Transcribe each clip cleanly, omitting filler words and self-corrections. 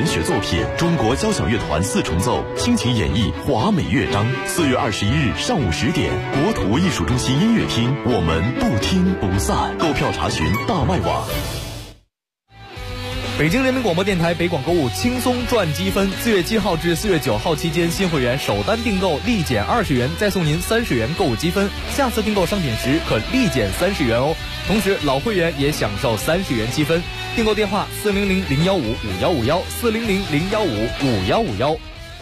文学作品，中国交响乐团4重奏倾情演绎华美乐章。4月21日上午10点，国土艺术中心音乐厅，我们不听不散。购票查询大麦网。 北京人民广播电台北广购物轻松赚积分，4月7号至4月9号期间，新会员首单订购立减20元，再送您30元购物积分，下次订购商品时可立减30元哦。同时老会员也享受30元积分。订购电话400-015-5151，400-015-5151。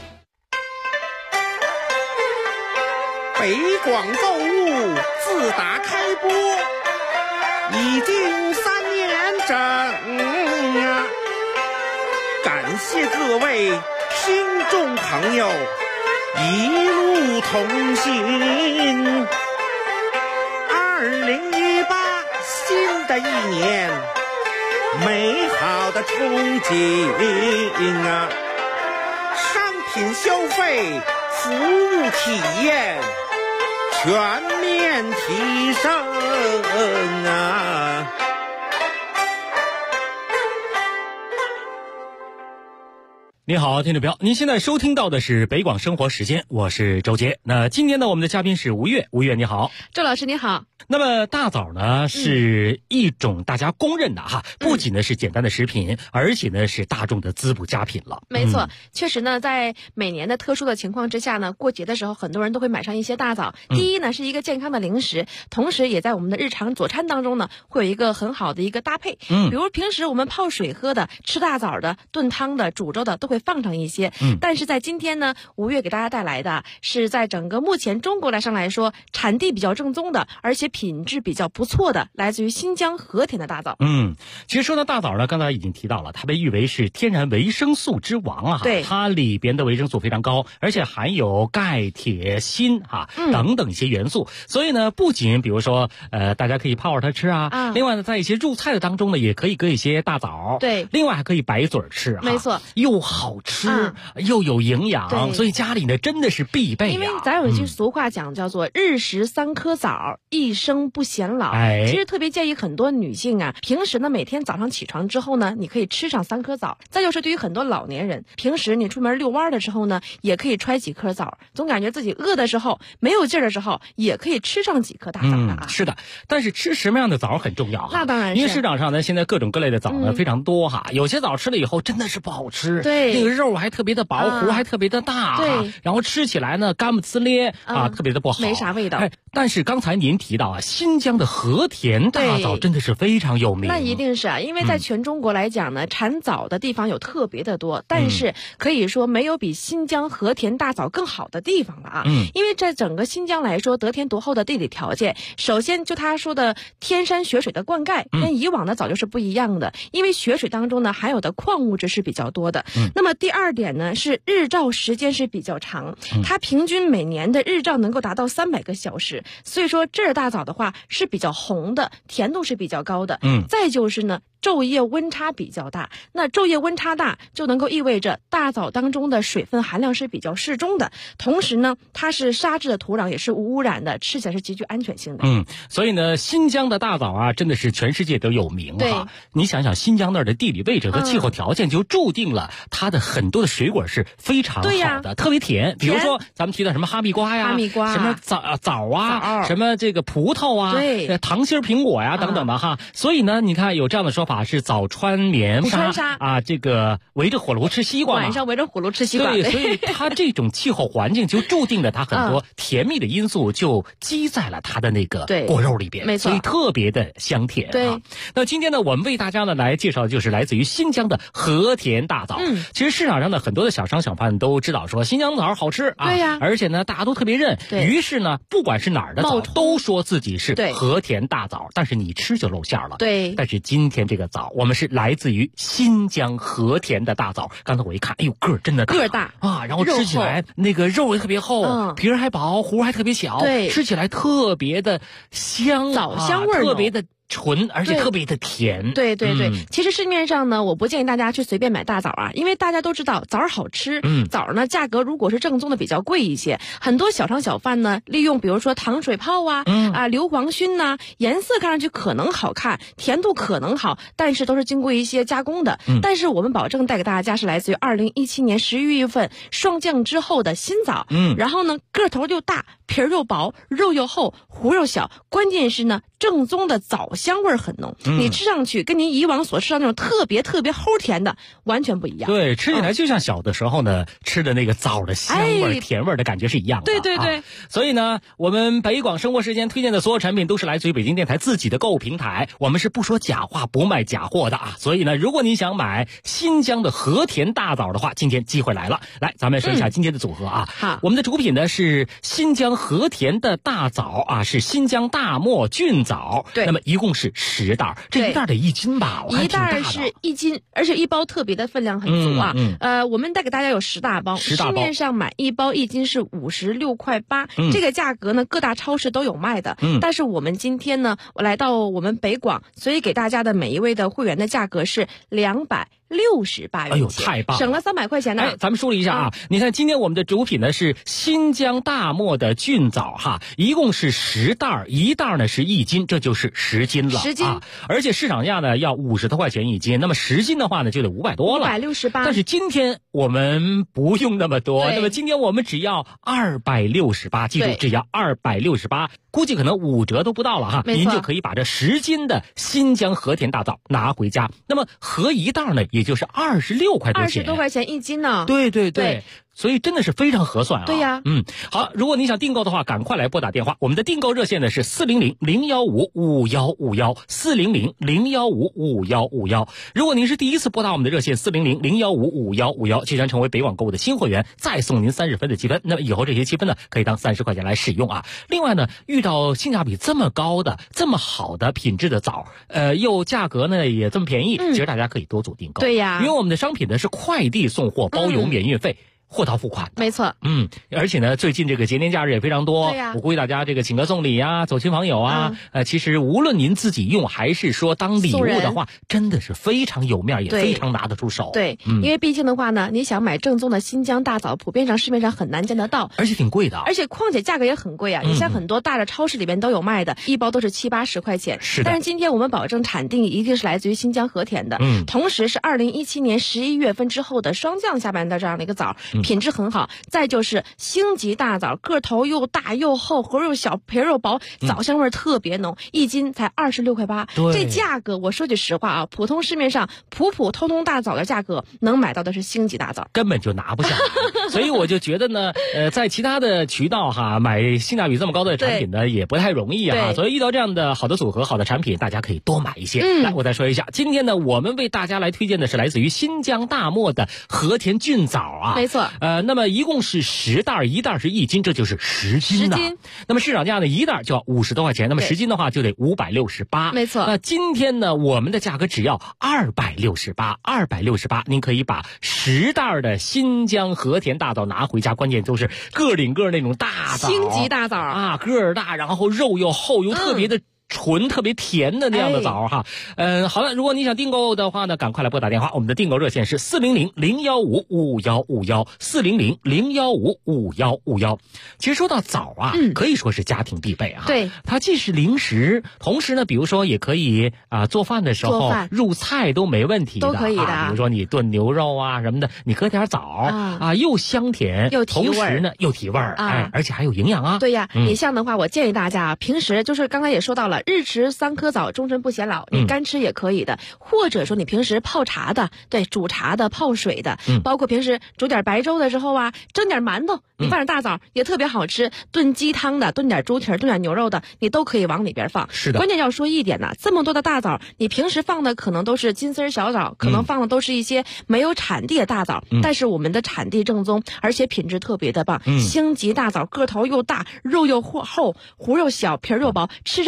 北广购物自打开播已经3年整啊，感谢各位听众朋友一路同行。2018新的一年，美好的憧憬啊，商品消费、服务体验全面提升啊！ 你好，听众朋友，您现在收听到的是北广生活时间，我是周杰。那今天呢，我们的嘉宾是吴越，吴越你好。 周老师你好。 那么大枣呢是一种大家公认的不仅呢是简单的食品，而且呢是大众的滋补佳品了。 没错，确实呢，在每年的特殊的情况之下呢，过节的时候很多人都会买上一些大枣。第一呢是一个健康的零食，同时也在我们的日常佐餐当中呢会有一个很好的一个搭配。比如平时我们泡水喝的、吃大枣的、炖汤的、煮粥的都会放上一些。但是在今天呢，吴越给大家带来的是在整个目前中国来说产地比较正宗的，而且品质比较不错的，来自于新疆和田的大枣。 其实说到大枣呢，刚才已经提到了，它被誉为是天然维生素之王对， 它里边的维生素非常高，而且含有钙、铁、锌等等一些元素。所以呢，不仅比如说大家可以泡着它吃另外呢，在一些入菜的当中呢，也可以搁一些大枣。 对， 另外还可以白嘴吃没错， 又好吃又有营养，所以家里呢真的是必备。 因为咱有一句俗话讲叫做日食3颗枣，一生不显老。其实特别建议很多女性平时呢每天早上起床之后呢，你可以吃上3颗枣。再就是对于很多老年人，平时你出门遛弯的时候呢，也可以揣几颗枣，总感觉自己饿的时候没有劲儿的时候，也可以吃上几颗大枣的是的，但是吃什么样的枣很重要那当然是， 因为市场上呢现在各种各类的枣呢非常多有些枣吃了以后真的是不好吃， 对， 那个肉还特别的薄，核还特别的大， 对， 然后吃起来呢干不呲咧特别的不好， 没啥味道。 但是刚才您提到新疆的和田大枣真的是非常有名。 那一定是因为在全中国来讲呢，产枣的地方有特别的多，但是可以说没有比新疆和田大枣更好的地方了因为在整个新疆来说，得天独厚的地理条件，首先就他说的天山雪水的灌溉跟以往的枣就是不一样的，因为雪水当中呢含有的矿物质是比较多的。那么第二点呢是日照时间是比较长，它平均每年的日照能够达到300个小时，所以说这儿大枣的话是比较红的，甜度是比较高的。再就是呢昼夜温差比较大，那昼夜温差大就能够意味着大枣当中的水分含量是比较适中的，同时呢它是沙质的土壤，也是无污染的，吃起来是极具安全性的。 所以呢新疆的大枣真的是全世界都有名你想想新疆那儿的地理位置和气候条件就注定了它的很多的水果是非常好的，特别甜。比如说咱们提到什么哈密瓜哈密瓜什么枣什么这个葡萄对， 糖心苹果等等的所以呢你看有这样的说法是早穿棉纱这个围着火炉吃西瓜， 晚上围着火炉吃西瓜。 对，所以它这种气候环境就注定了它很多甜蜜的因素就积在了它的那个果肉里边， 没错， 所以特别的香甜。 对， 那今天呢我们为大家呢来介绍的就是来自于新疆的和田大枣。其实市场上的很多的小商小贩都知道说新疆枣好吃对呀， 而且呢大家都特别认，于是呢不管是哪儿的枣都说自己是和田大枣，但是你吃就露馅了。 对， 但是今天这个枣我们是来自于新疆和田的大枣。刚才我一看，哎呦，个儿真的大， 个儿大然后吃起来那个肉也特别厚，皮儿还薄，核还特别小， 对， 吃起来特别的香， 枣香味特别的纯，而且特别的甜。 对对对，其实市面上呢，我不建议大家去随便买大枣啊，因为大家都知道枣好吃，枣呢价格如果是正宗的比较贵一些，很多小商小贩呢利用比如说糖水泡啊，硫磺熏呐，颜色看上去可能好看，甜度可能好，但是都是经过一些加工的。但是我们保证带给大家是来自于2017年11月份霜降之后的新枣，然后呢个头又大，皮儿又薄，肉又厚，核又小，关键是呢正宗的枣香味很浓，你吃上去跟您以往所吃到那种特别齁甜的完全不一样。 对，吃起来就像小的时候呢吃的那个枣的香味、甜味的感觉是一样的。 对对对。 所以呢，我们北广生活时间推荐的所有产品都是来自于北京电台自己的购物平台，我们是不说假话不卖假货的啊。所以呢，如果你想买新疆的和田大枣的话，今天机会来了。来，咱们说一下今天的组合啊。 好， 我们的主品呢是新疆和田的大枣啊，是新疆大漠菌枣。 对， 那么一共是10袋，这一袋得1斤吧？ 一袋是1斤，而且一包特别的分量很足啊。我们带给大家有10大包，市面上买一包1斤是56.8块，这个价格呢各大超市都有卖的。但是我们今天呢，我来到我们北广，所以给大家的每一位的会员的价格是268元。 哎呦，太棒了， 省了300块钱呢。 咱们梳理一下啊，你看今天我们的主品呢是新疆大漠的菌枣哈，一共是10袋，一袋呢是1斤，这就是10斤了。 10斤啊，而且市场价呢要50多块钱1斤，那么10斤的话呢就得500多了 ，568。 但是今天我们不用那么多，那么今天我们只要268，记住只要268，估计可能5折都不到了哈，您就可以把这10斤的新疆和田大枣拿回家。那么合一袋呢，也就是26块多钱， 20多块钱1斤呢。 对对对。所以真的是非常合算啊！ 对呀， 好，如果你想订购的话，赶快来拨打电话。我们的订购热线呢是400-015-5151，400-015-5151。如果您是第一次拨打我们的热线400-015-5151，就将成为北网购物的新会员，再送您30分的积分。那么以后这些积分呢，可以当30块钱来使用啊。另外呢，遇到性价比这么高的、这么好的品质的枣，又价格呢也这么便宜，其实大家可以多组订购。 对呀， 因为我们的商品呢是快递送货，包邮免运费。货到付款， 没错。 而且呢，最近这个节年假日也非常多， 对呀， 我鼓励大家这个请客送礼啊，走亲访友啊。其实无论您自己用还是说当礼物的话，真的是非常有面，也非常拿得出手。 对，因为毕竟的话呢，你想买正宗的新疆大枣，普遍上市面上很难见得到， 而且挺贵的， 而且况且价格也很贵啊。你像很多大的超市里面都有卖的，一包都是70-80块钱。 是的。 但是今天我们保证产地一定是来自于新疆和田的，同时是2017年11月份之后的霜降下面的这样的一个枣，品质很好。再就是星级大枣，个头又大又厚，核又小，皮又薄，枣香味特别浓，1斤才26块8。这价格我说句实话啊，普通市面上普通大枣的价格能买到的是星级大枣， 根本就拿不下来。所以我就觉得呢，在其他的渠道哈买性价比这么高的产品呢也不太容易啊。所以遇到这样的好的组合、好的产品，大家可以多买一些。来，我再说一下，今天呢我们为大家来推荐的是来自于新疆大漠的和田菌枣啊。 没错。 那么一共是10袋，一袋是1斤，这就是10斤呐。那么市场价呢，一袋就要50多块钱，那么10斤的话就得568。 没错。 那今天呢，我们的价格只要268，您可以把10袋的新疆和田大枣拿回家，关键就是个顶个那种大枣， 星级大枣啊，个儿大，然后肉又厚又特别的纯特别甜的那样的枣哈。好了，如果你想订购的话呢，赶快来拨打电话，我们的订购热线是400-015-5151，400-015-5151。其实说到枣啊，可以说是家庭必备啊。 对， 它既是零食，同时呢，比如说也可以做饭的时候入菜都没问题的， 都可以的。 比如说你炖牛肉啊什么的，你搁点枣又香甜又提味， 同时呢又提味而且还有营养啊。 对呀，你像的话，我建议大家平时就是刚才也说到了，日吃3颗枣，终身不显老。你干吃也可以的，或者说你平时泡茶的，对，煮茶的、泡水的，包括平时煮点白粥的时候啊，蒸点馒头，你放点大枣也特别好吃。炖鸡汤的，炖点猪蹄儿，炖点牛肉的，你都可以往里边放。 是的。 关键要说一点呢，这么多的大枣，你平时放的可能都是金丝小枣，可能放的都是一些没有产地的大枣，但是我们的产地正宗，而且品质特别的棒。星级大枣个头又大，肉又厚，核又小，皮又薄，吃上去枣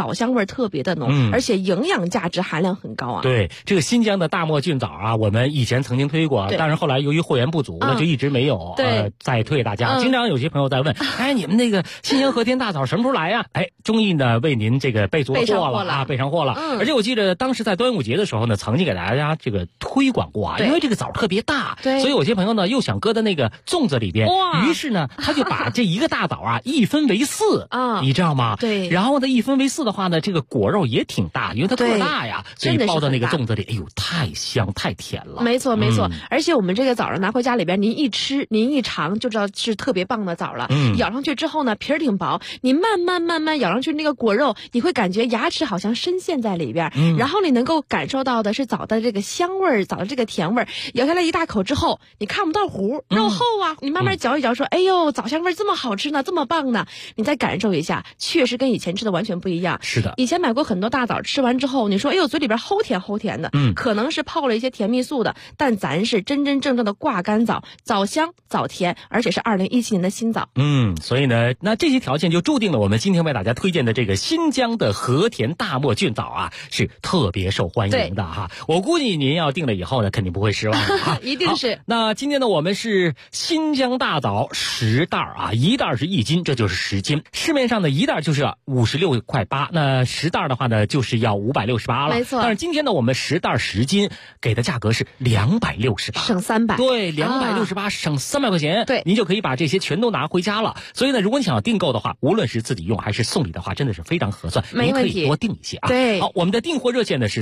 枣香味特别的浓，而且营养价值含量很高啊。 对，这个新疆的大漠菌枣啊，我们以前曾经推过，但是后来由于货源不足，那就一直没有再推给大家。经常有些朋友在问，哎，你们那个新疆和田大枣什么时候来呀？哎，终于呢为您这个备足了货了啊，备上货了。而且我记得当时在端午节的时候呢，曾经给大家这个推广过啊，因为这个枣特别大，所以有些朋友呢又想搁在那个粽子里边，于是呢他就把这一个大枣啊一分为4啊，你知道吗？ 对。 然后呢一分为4的话呢，这个果肉也挺大，因为它个大呀，所以包到那个粽子里，哎呦，太香太甜了。 没错没错，而且我们这个枣拿回家里边，您一吃您一尝就知道是特别棒的枣了。咬上去之后呢，皮儿挺薄，你慢慢咬上去那个果肉，你会感觉牙齿好像深陷在里边，然后你能够感受到的是枣的这个香味儿，枣的这个甜味儿。咬下来一大口之后，你看不到核，肉厚啊，你慢慢嚼一嚼，说哎呦，枣香味这么好吃呢，这么棒呢，你再感受一下，确实跟以前吃的完全不一样。 是的， 以前买过很多大枣，吃完之后你说哎呦嘴里边齁甜的，可能是泡了一些甜蜜素的，但咱是真真正正的挂干枣，枣香枣甜，而且是2017年的新枣。 所以呢，那这些条件就注定了我们今天为大家推荐的这个新疆的和田大漠菌枣啊，是特别受欢迎的哈。我估计您要订了以后呢，肯定不会失望的哈。 一定是。 那今天呢，我们是新疆大枣10袋啊，1袋是1斤，这就是10斤。市面上的1袋就是56.8块，那10袋的话呢，就是要568了。 没错。 但是今天呢，我们10袋10斤给的价格是268， 省300。 对，268省300块钱。 对， 您就可以把这些全都拿回家了。所以呢，如果你想要订购的话，无论是自己用还是送礼的话，真的是非常合算。 没问题， 您可以多订一些啊。 对， 好，我们的订货热线呢是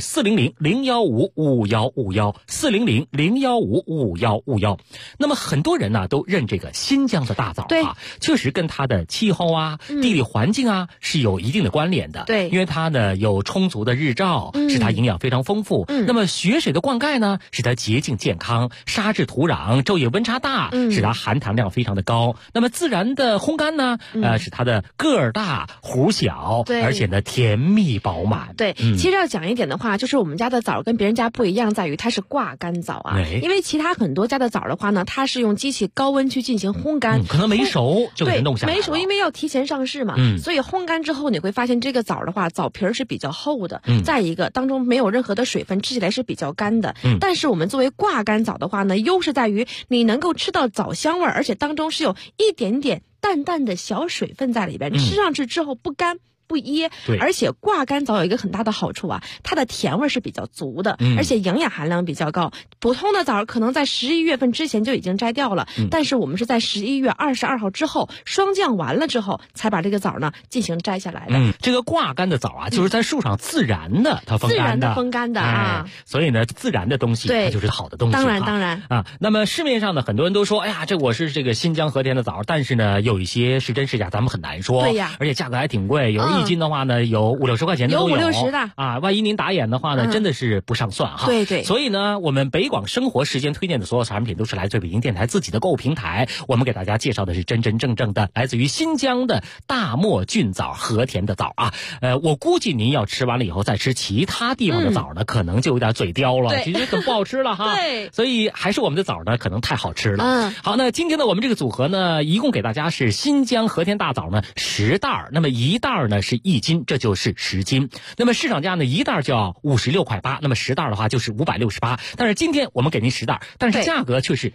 400-015-5151，400-015-5151。那么很多人呢都认这个新疆的大枣啊，确实跟它的气候啊、地理环境啊是有一定的关联的。 对， 因为它呢有充足的日照，使它营养非常丰富。那么雪水的灌溉呢，使它洁净健康；沙质土壤、昼夜温差大，使它含糖量非常的高。那么自然的烘干呢，使它的个儿大、核小，而且呢甜蜜饱满。 对，其实要讲一点的话，就是我们家的枣跟别人家不一样，在于它是挂干枣啊。因为其他很多家的枣的话呢，它是用机器高温去进行烘干， 可能没熟就给它弄下来了。 没熟，因为要提前上市嘛，所以烘干之后你会发现这个枣的话，枣皮是比较厚的，再一个当中没有任何的水分，吃起来是比较干的。但是我们作为挂干枣的话呢，优势在于你能够吃到枣香味，而且当中是有一点点淡淡的小水分在里边，吃上去之后不干不噎。而且挂干枣有一个很大的好处啊，它的甜味是比较足的，而且营养含量比较高。普通的枣可能在11月份之前就已经摘掉了，但是我们是在11月22号之后霜降完了之后才把这个枣呢进行摘下来的。 这个挂干的枣啊，就是在树上自然的它风干的， 自然的风干的啊。 所以呢，自然的东西它就是好的东西。 当然啊。那么市面上呢，很多人都说，哎呀，这我是这个新疆和田的枣，但是呢，有一些是真是假，咱们很难说。 对呀， 而且价格还挺贵，有1斤的话呢，有50-60块钱的都有 ，50-60的啊。万一您打眼的话呢，真的是不上算哈。 对。 所以呢，我们北广生活时间推荐的所有产品都是来自北京电台自己的购物平台，我们给大家介绍的是真真正正的来自于新疆的大漠菌枣和田的枣啊。我估计您要吃完了以后再吃其他地方的枣呢，可能就有点嘴刁了，其实很不好吃了哈。 对， 所以还是我们的枣呢，可能太好吃了。好，那今天呢，我们这个组合呢，一共给大家是新疆和田大枣呢10袋，那么1袋呢是1斤，这就是10斤。那么市场价呢，1袋就要56.8块，那么10袋的话就是568。但是今天我们给您10袋，但是价格却是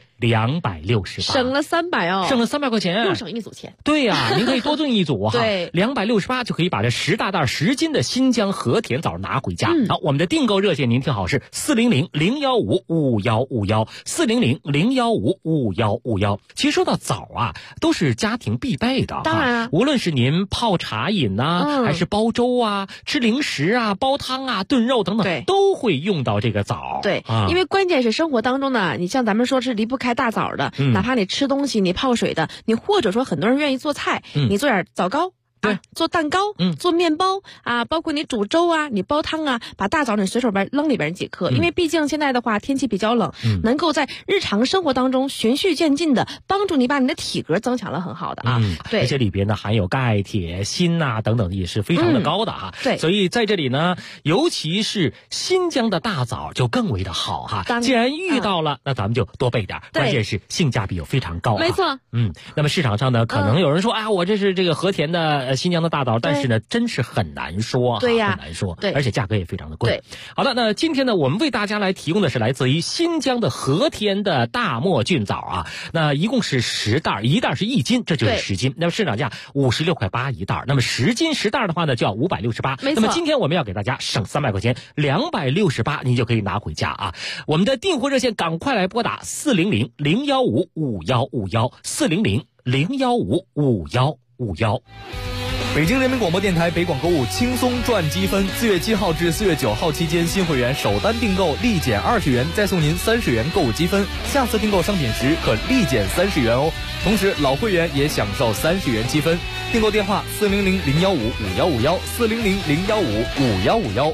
268， 省了300哦， 省了300块钱， 又省一组钱。 对呀，您可以多订一组哈。 对 ，268就可以把这10大袋10斤的新疆和田枣拿回家。好，我们的订购热线您听好是400-015-5151，400-015-5151。其实说到枣啊，都是家庭必备的。 当然， 无论是您泡茶饮呐，还是煲粥啊、吃零食啊、煲汤啊、炖肉等等，都会用到这个枣。 对，因为关键是生活当中呢，你像咱们说是离不开大枣的，哪怕你吃东西、你泡水的，你或者说很多人愿意做菜，你做点枣糕。对，做蛋糕，做面包啊，包括你煮粥啊，你煲汤啊，把大枣你随手扔里边几颗，因为毕竟现在的话天气比较冷，能够在日常生活当中循序渐进的帮助你把你的体格增强了很好的啊。对， 而且里边呢含有钙、铁、锌呐等等也是非常的高的哈。 对， 所以在这里呢，尤其是新疆的大枣就更为的好哈。既然遇到了，那咱们就多备点，关键是性价比又非常高。 没错。 那么市场上呢，可能有人说，哎，我这是这个和田的新疆的大枣，但是呢，真是很难说啊， 对呀， 很难说， 对， 而且价格也非常的贵。 对， 好的，那今天呢，我们为大家来提供的是来自于新疆的和田的大漠菌枣啊，那一共是10袋，一袋是1斤，这就是10斤。那么市场价56.8块一袋，那么10斤10袋的话呢，就要568。 没错。 那么今天我们要给大家省300块钱，268，您就可以拿回家啊。我们的订货热线赶快来拨打400-015-5151，400-015-5151。 北京人民广播电台北广购物轻松赚积分，4月7号至4月9号期间，新会员首单订购立减20元，再送您30元购物积分，下次订购商品时可立减30元哦。同时老会员也享受30元积分。订购电话400-015-5151，400-015-5151。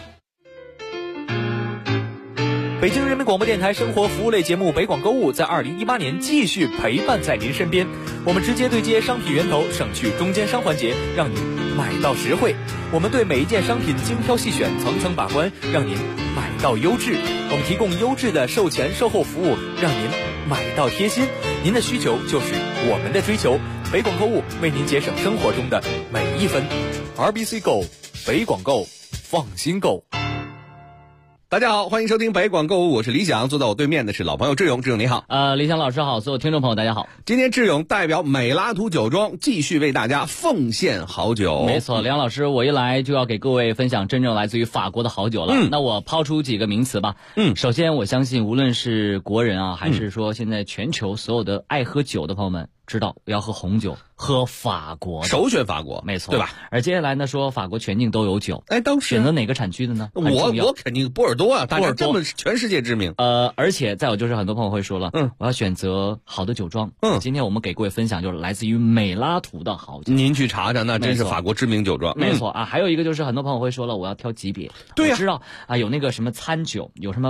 北京人民广播电台生活服务类节目北广购物在2018年继续陪伴在您身边，我们直接对接商品源头，省去中间商环节，让您买到实惠。我们对每一件商品精挑细选，层层把关，让您买到优质。我们提供优质的售前售后服务，让您买到贴心。您的需求就是我们的追求，北广购物为您节省生活中的每一分。RBC Go， 北广购，放心购。 大家好，欢迎收听北广购物，我是李想，坐在我对面的是老朋友志勇。志勇你好。 李想老师好，所有听众朋友大家好。 今天志勇代表美拉图酒庄继续为大家奉献好酒。 没错，梁老师，我一来就要给各位分享真正来自于法国的好酒了。那我抛出几个名词吧。首先我相信无论是国人啊，还是说现在全球所有的爱喝酒的朋友们，知道要喝红酒，喝法国的， 首选法国， 没错， 对吧？ 而接下来呢，说法国全境都有酒， 当时选择哪个产区的呢？ 我肯定波尔多啊，大家这么全世界知名。 而且再有就是很多朋友会说了，我要选择好的酒庄。今天我们给各位分享就是来自于美拉图的好酒， 您去查查，那真是法国知名酒庄。 没错啊，还有一个就是很多朋友会说了，我要挑级别。 对呀， 我知道啊，有那个什么餐酒，有什么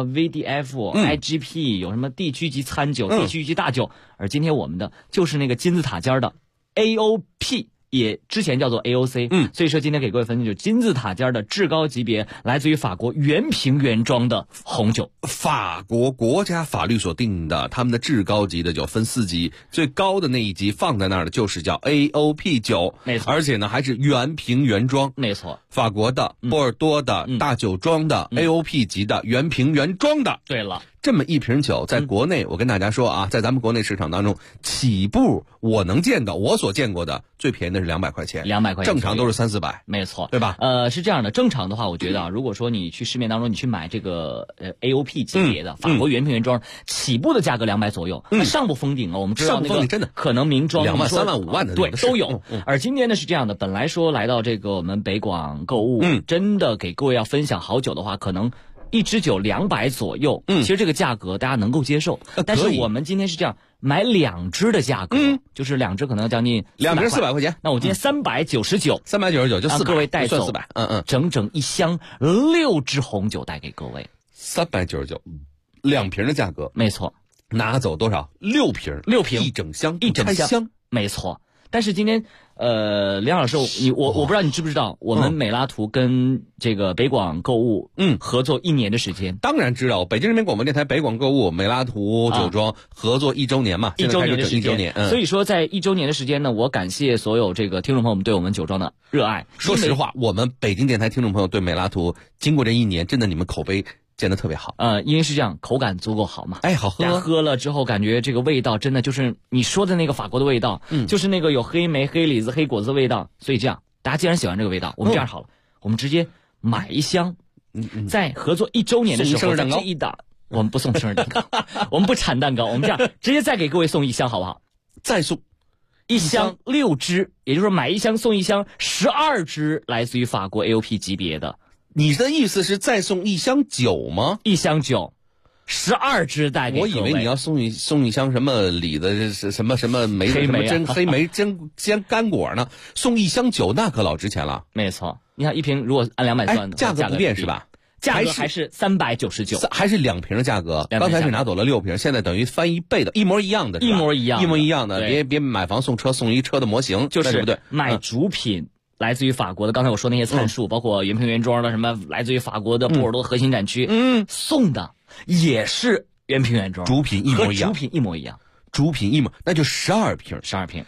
VDF、IGP， 有什么地区级餐酒、地区级大酒。而今天我们的就是那个金字塔尖的 AOP， 也之前叫做 AOC。所以说今天给各位分享就金字塔尖的至高级别，来自于法国原瓶原装的红酒。 法国国家法律所定的，他们的至高级的酒分4级，最高的那一级放在那儿的就是叫 AOP 酒， 没错， 而且呢还是原瓶原装， 没错， 法国的、波尔多的、大酒庄的、AOP 级的原瓶原装的。 对了。 这么一瓶酒在国内，我跟大家说啊，在咱们国内市场当中起步，我所见过的最便宜的是200块钱 ，200块钱， 正常都是300-400， 没错， 对吧？ 是这样的，正常的话，我觉得啊，如果说你去市面当中你去买这个AOP 级别的法国原瓶原装，起步的价格200左右，上不封顶啊，我们知道那个真的可能名装 2万、3万、5万的对都有。而今天呢是这样的，本来说来到这个我们北广购物，真的给各位要分享好酒的话，可能一支酒200左右，其实这个价格大家能够接受。但是我们今天是这样，买2支的价格，就是2支可能将近 2瓶400块钱。 那我今天399就 499 各位带走 400， 整整一箱6支红酒带给各位 ，399，2瓶的价格， 没错。 拿走多少？6瓶，一整箱， 没错。但是今天，梁老师，我不知道你知不知道，我们美拉图跟这个北广购物，合作1年的时间。 当然知道，北京人民广播电台北广购物、美拉图酒庄合作1周年嘛 ，1周年的时间。 所以说，在1周年的时间呢，我感谢所有这个听众朋友们对我们酒庄的热爱。 说实话，我们北京电台听众朋友对美拉图，经过这1年，真的你们口碑建得特别好。 因为是这样，口感足够好嘛。 好喝。 喝了之后感觉这个味道真的就是你说的那个法国的味道，就是那个有黑莓、黑李子、黑果子的味道。所以这样，大家既然喜欢这个味道，我们这样好了，我们直接买1箱，在合作1周年的时候，这一档我们不送生日蛋糕，我们不产蛋糕，我们这样直接再给各位送1箱好不好？ 再送 1箱6支，也就是说买1箱送1箱12支，来自于法国 AOP 级别的。 你的意思是再送1箱酒吗 ？1箱酒，12支带给各位。 我以为你要送一箱什么李子什么莓黑莓黑莓真干果呢？送1箱酒那可老值钱了。 没错，你看1瓶如果按200算的， 价格不变是吧？ 价格还是399， 还是2瓶的价格。刚才是拿走了6瓶，现在等于翻1倍的，一模一样的， 一模一样的。 别买房送车，送一车的模型， 就是对不对？ 买主品。来自于法国的，刚才我说那些参数，包括原瓶原装的什么，来自于法国的波尔多核心展区，送的也是原瓶原装， 主品一模一样， 主品一模一样， 那就12瓶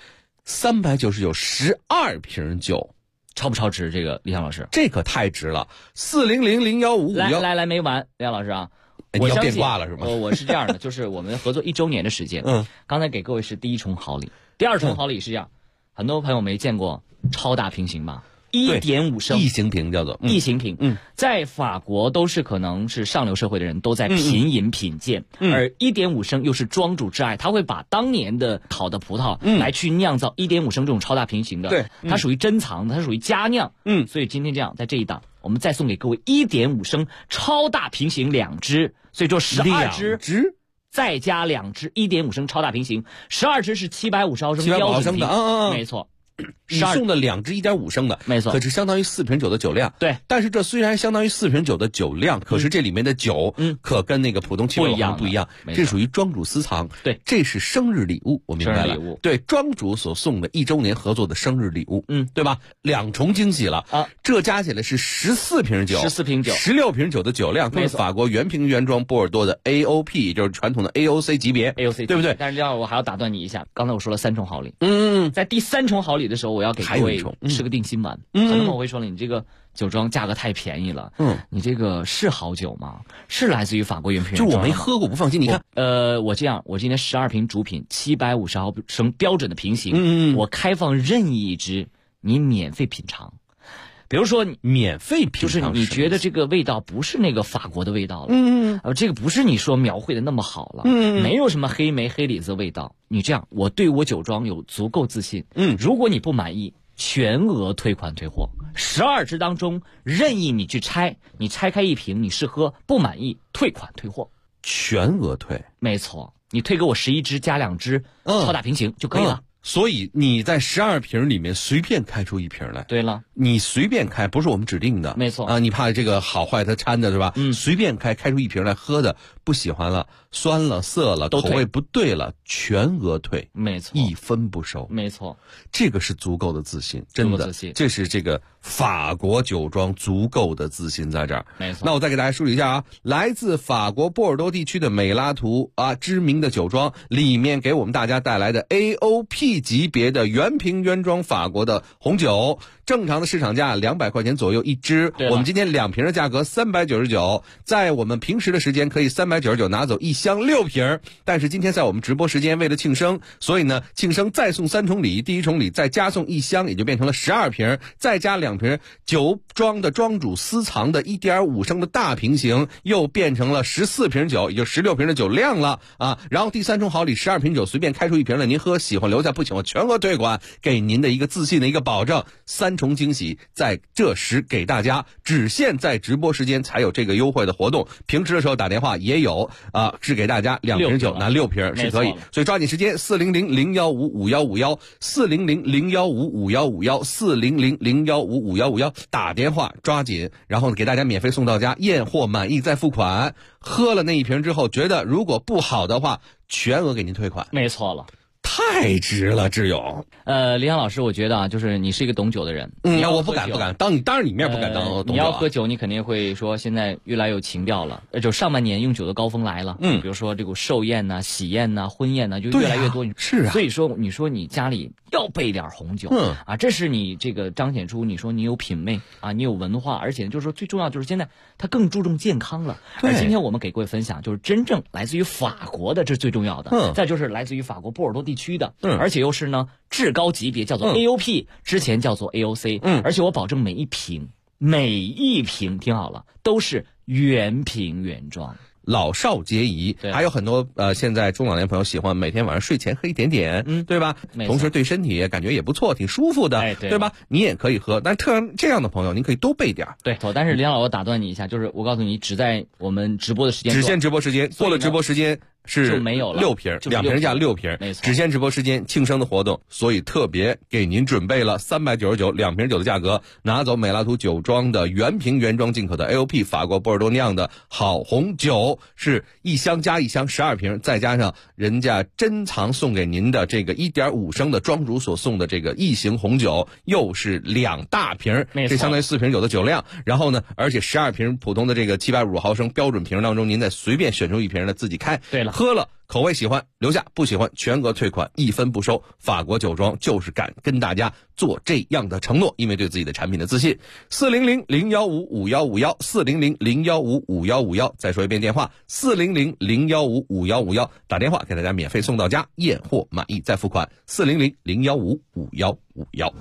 399 12瓶酒。 超不超值？这个李想老师， 这可太值了。400015551， 来，没完，李想老师啊， 你要变卦了是吗？ 我是这样的，就是我们合作1周年的时间，刚才给各位是第一重好礼，第二重好礼是这样，很多朋友没见过超大瓶型吧？1.5升异形瓶叫做异形瓶，在法国都是可能是上流社会的人都在品饮品鉴，而1.5升又是庄主之爱，他会把当年的好的葡萄来去酿造1.5升这种超大瓶型的， 对， 它属于珍藏的，它属于佳酿，所以今天这样，在这一档我们再送给各位1.5升超大瓶型2支，所以说12支。再加2支1.5升超大瓶型，12支是750毫升标准瓶，没错。 你送的2支1.5升的， 没错， 可是相当于4瓶酒的酒量。 对， 但是这虽然相当于4瓶酒的酒量，可是这里面的酒，可跟那个普通750毫升不一样，这属于庄主私藏。 对， 这是生日礼物，我明白了。 礼物， 对，庄主所送的1周年合作的生日礼物，对吧？2重惊喜了啊！这加起来是14瓶酒 ，14瓶酒 ，16瓶酒的酒量，都是法国原瓶原装波尔多的 AOP， 也就是传统的 AOC 级别 ，AOC 对不对？ 但是这样我还要打断你一下，刚才我说了3重好礼，在第3重好礼的时候，我要给各位吃个定心丸。很多朋友会说了，你这个酒庄价格太便宜了，你这个是好酒吗？是来自于法国原瓶原装， 就我没喝过，不放心。你看， 我这样，我今天12瓶主品750毫升标准的瓶型，我开放任意一支，你免费品尝。比如说免费品尝， 就是你觉得这个味道不是那个法国的味道了，这个不是你说描绘的那么好了，没有什么黑莓黑李子味道。你这样，我对我酒庄有足够自信，如果你不满意，全额退款退货。12支当中任意你去拆，你拆开1瓶你试喝，不满意退款退货， 全额退。 没错，你退给我11支加2支超大瓶型就可以了。 所以你在12瓶里面随便开出1瓶来。 对了， 你随便开，不是我们指定的。 没错啊，你怕这个好坏它掺的是吧？随便开出1瓶来喝的，不喜欢了，酸了涩了，口味不对了，全额退。 没错 ，1分不收。 没错， 这个是足够的自信，真的，这是这个法国酒庄足够的自信在这儿。 没错。 那我再给大家梳理一下啊，来自法国波尔多地区的美拉图啊，知名的酒庄里面给我们大家带来的 AOP 级别的原瓶原装法国的红酒，正常的市场价200块钱左右1支，我们今天2瓶的价格399，在我们平时的时间可以399拿走1箱6瓶，但是今天在我们直播时间为了庆生，所以呢庆生再送3重礼，第1重礼再加送1箱，也就变成了12瓶，再加2瓶酒庄的庄主私藏的1.5升的大瓶型，又变成了14瓶酒，也就16瓶的酒量了啊。然后第3重好礼12瓶酒随便开出1瓶来，您喝喜欢留下，不喜欢全额退款，给您的一个自信的一个保证。3重惊喜在这时给大家，只限在直播时间才有这个优惠的活动，平时的时候打电话也有啊，是给大家2瓶酒拿6瓶是可以，所以抓紧时间，40001555151 400015551 400015551打电话抓紧，然后给大家免费送到家，验货满意再付款。喝了那1瓶之后，觉得如果不好的话，全额给您退款。 没错了。 太值了，志勇。 李阳老师，我觉得啊，就是你是一个懂酒的人。 我不敢当然你面不敢当懂酒。 你要喝酒，你肯定会说现在越来有情调了，就上半年用酒的高峰来了。比如说这个寿宴呐、喜宴呐、婚宴呐，就越来越多。 是啊。 所以说，你说你家里要备点红酒，这是你这个彰显出你说你有品味啊，你有文化，而且就是说最重要就是现在它更注重健康了。而今天我们给各位分享，就是真正来自于法国的，这是最重要的。再就是来自于法国波尔多地区的，而且又是呢至高级别，叫做 AOP，之前叫做 AOC，而且我保证每一瓶听好了都是原瓶原装。 老少皆宜，还有很多现在中老年朋友喜欢每天晚上睡前喝一点点，对吧？同时对身体感觉也不错，挺舒服的，对吧？你也可以喝，但这样的朋友您可以多备点。 对，但是李老我打断你一下，就是我告诉你，只在我们直播的时间， 只限直播时间，过了直播时间是没有了 6瓶，2瓶加6瓶，只限直播时间庆生的活动，所以特别给您准备了399 2瓶酒的价格，拿走美拉图酒庄的原瓶原装进口的 AOP 法国波尔多酿的好红酒，是1箱加1箱12瓶，再加上人家珍藏送给您的这个1.5升的庄主所送的这个异形红酒，又是2大瓶，这相当于4瓶酒的酒量。然后呢，而且12瓶普通的这个750毫升标准瓶当中，您再随便选出1瓶来自己开。 对了。 喝了口味喜欢留下，不喜欢全额退款，1分不收。法国酒庄就是敢跟大家做这样的承诺，因为对自己的产品的自信。400-015-5151，400-015-5151。再说一遍电话，400-015-5151，打电话给大家免费送到家，验货满意再付款，400-015-5151。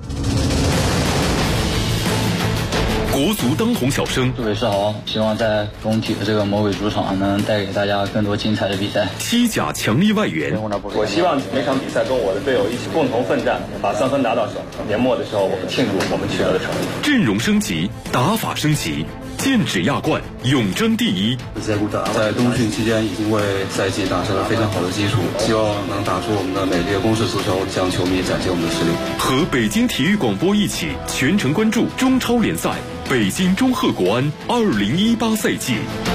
国足当红小生， 杜伟世豪希望在工体的这个魔鬼主场能带给大家更多精彩的比赛。 西甲强力外援， 我希望每场比赛跟我的队友一起共同奋战，把3分拿到手。年末的时候，我们庆祝我们取得的成绩。 阵容升级，打法升级，剑指亚冠，永争第一。 在冬训期间已经为赛季打下了非常好的基础，希望能打出我们的美丽的攻势足球，向球迷展现我们的实力。 和北京体育广播一起全程关注中超联赛北京中赫国安2018赛季。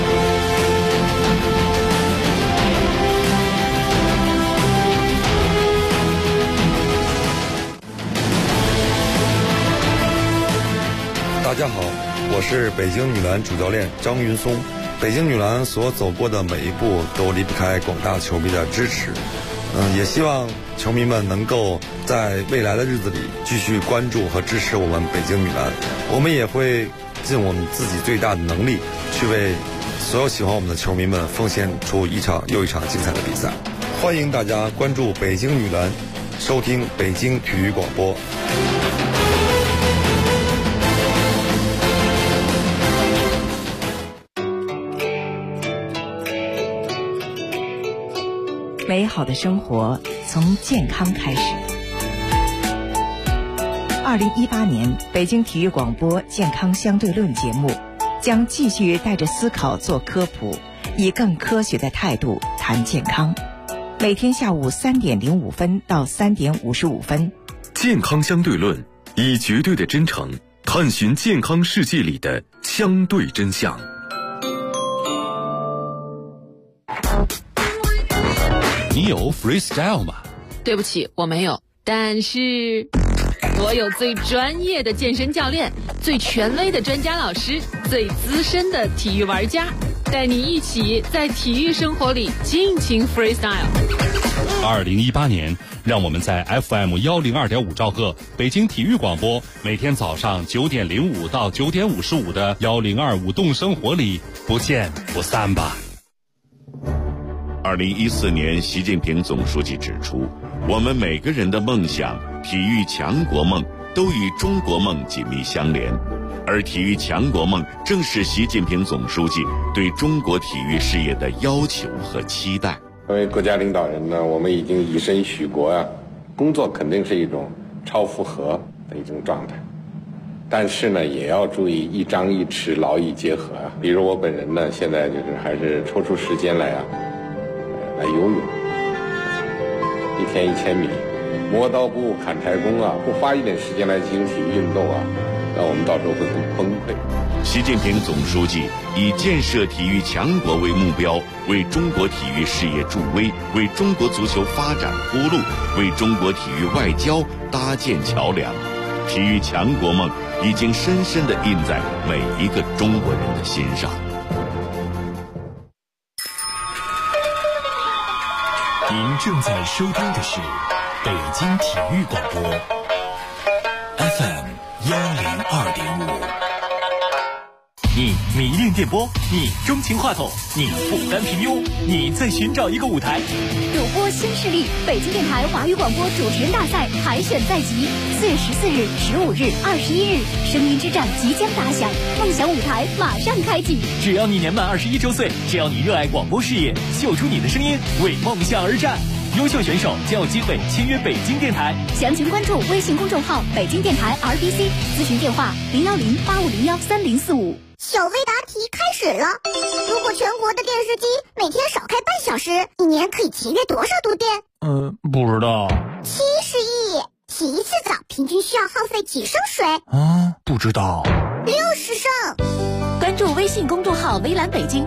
大家好，我是北京女篮主教练张云松。北京女篮所走过的每一步都离不开广大球迷的支持。也希望球迷们能够在未来的日子里继续关注和支持我们北京女篮。我们也会尽我们自己最大的能力，去为所有喜欢我们的球迷们奉献出一场又一场精彩的比赛。欢迎大家关注北京女篮，收听北京体育广播。 美好的生活从健康开始。2018年北京体育广播健康相对论节目将继续带着思考做科普，以更科学的态度谈健康。每天下午3点05分到3点55分。 健康相对论，以绝对的真诚探寻健康世界里的相对真相。 你有 freestyle 吗？ 对不起，我没有。但是我有最专业的健身教练，最权威的专家老师，最资深的体育玩家，带你一起在体育生活里尽情 freestyle。 2018年，让我们在 FM 102.5兆赫北京体育广播，每天早上9点05到9点55的102舞动生活里不见不散吧。 2014年，习近平总书记指出，我们每个人的梦想、体育强国梦都与中国梦紧密相连，而体育强国梦正是习近平总书记对中国体育事业的要求和期待。 作为国家领导人呢，我们已经以身许国啊，工作肯定是一种超负荷的一种状态，但是呢，也要注意一张一弛，劳逸结合啊。比如我本人呢，现在就是还是抽出时间来游泳，1天1000米，磨刀不误砍柴工啊，不花一点时间来进行体育运动啊，那我们到时候会很崩溃。 习近平总书记以建设体育强国为目标，为中国体育事业助威，为中国足球发展铺路，为中国体育外交搭建桥梁。体育强国梦已经深深地印在每一个中国人的心上。 您正在收听的是北京体育广播 FM 102.5。 你迷恋电波，你钟情话筒，你不甘平庸，你在寻找一个舞台。 主播新势力北京电台华语广播主持人大赛海选在即，4月14日、15日、21日，声音之战即将打响，梦想舞台马上开启。 只要你年满21周岁，只要你热爱广播事业，秀出你的声音，为梦想而战。优秀选手将有机会签约北京电台。 详情关注微信公众号北京电台 RBC， 咨询电话010-8501-3045。 小微答题开始了。如果全国的电视机每天少开半小时，一年可以节约多少度电？ 不知道。 70亿。洗一次澡平均需要耗费几升水？ 不知道。 60升。 关注微信公众号微蓝北京。